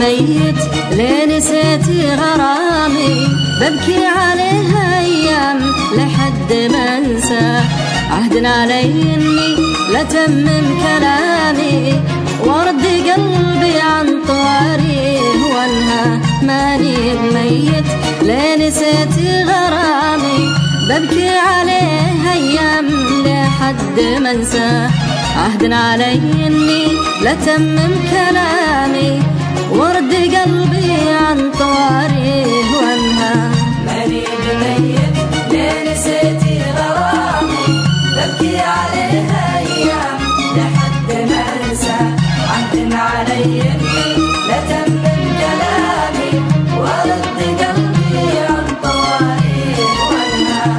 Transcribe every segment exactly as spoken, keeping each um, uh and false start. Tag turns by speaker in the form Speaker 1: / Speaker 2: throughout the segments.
Speaker 1: بميت لين نسيتي غرامي، ببكي عليها أيام لحد ما أنسى. عهد علي إني لتمم كلامي وارد قلبي عن طواري وانهى. ماني بميت لين نسيتي غرامي، ببكي عليها أيام لحد ما أنسى. عهد علي إني لتمم كلامي ورد قلبي عن طواري وانهى.
Speaker 2: ماني بميت لين نسيتي غرامي، ببكي عليها أيام لحد ما أنسى. عهد علي إني لتمم كلامي ورد قلبي عن طواري وانهى.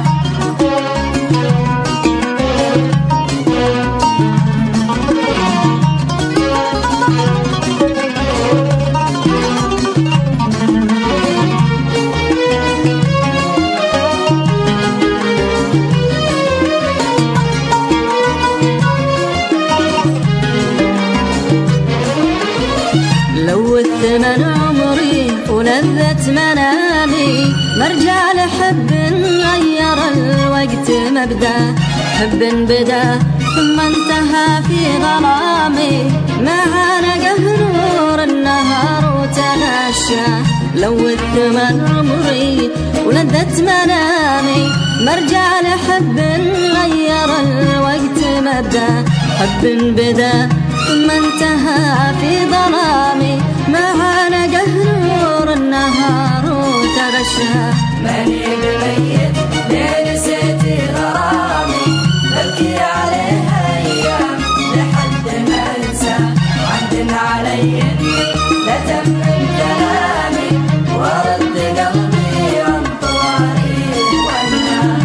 Speaker 1: لوثت من عمري ولذت منامي، مرجع لحب غير الوقت مبدا. حب بدا ثم انتهى في ظلامي، معانا قهر نور النهار وتنشى. لوثت من عمري ولذت منامي، مرجع لحب غير الوقت مبدا. حب بدا ثم انتهى في ظلامي، معانا قهر نور النهار وتغشى.
Speaker 2: ماني بميت لين نسيتي غرامي، ببكي عليها أيام لحد ما أنسى. عهد علي إني لتمم كلامي ورد قلبي عن طواري وانهى.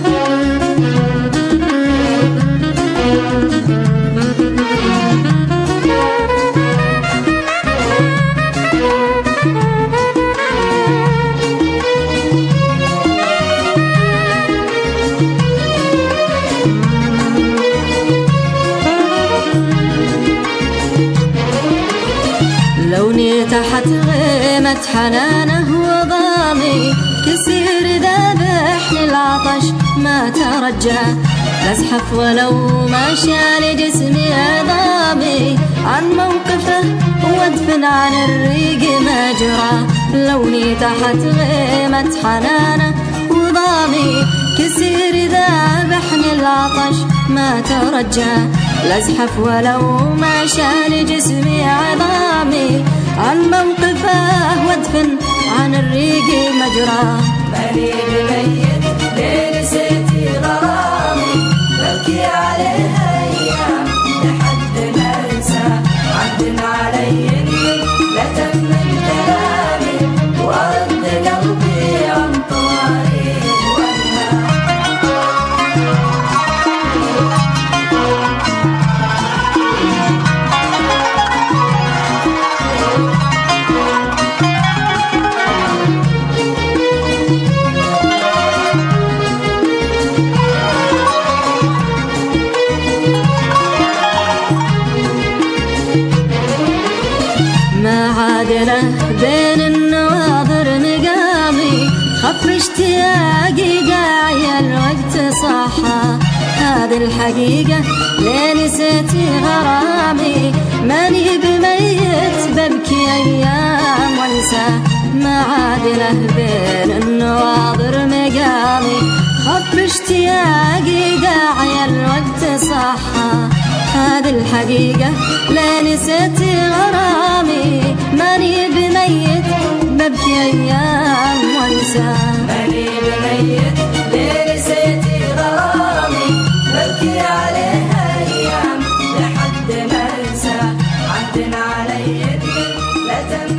Speaker 1: لوني تحت غيمة حنانه وضامي، كسير ذابحني العطش ما ترجى. لازحف ولو ما شال جسمي عظامي، عن موقفه وادفن عن الريق مجرى. لوني تحت غيمة حنانه وضامي، كسير ذابحني العطش ما ترجى. لازحف ولو ما شال جسمي عظامي، عن موقفه وادفن عن الريق مجرى.
Speaker 2: ماني بميت لين نسيتي غرامي، ببكي عليها أيام لحد ما أنسى. عهد علي إني لتمم كلامي ورد قلبي عن طواري وانهى.
Speaker 1: ما عادله بين النواظر مقامي، خف اشتياقي داعي الوقت صاحى. هذه الحقيقة لين نسيتي غرامي، ماني بميت ببكي أيام وانسى. ما عادله بين النواظر مقامي، خف اشتياقي داعي الوقت صاحى. هذه الحقيقة لين نسيتي غرامي، ماني بميت ببكي أيام وانسى.
Speaker 2: ماني بميت لين نسيتي غرامي، ببكي عليها أيام لحد ما أنسى. عهد علي إني لتمم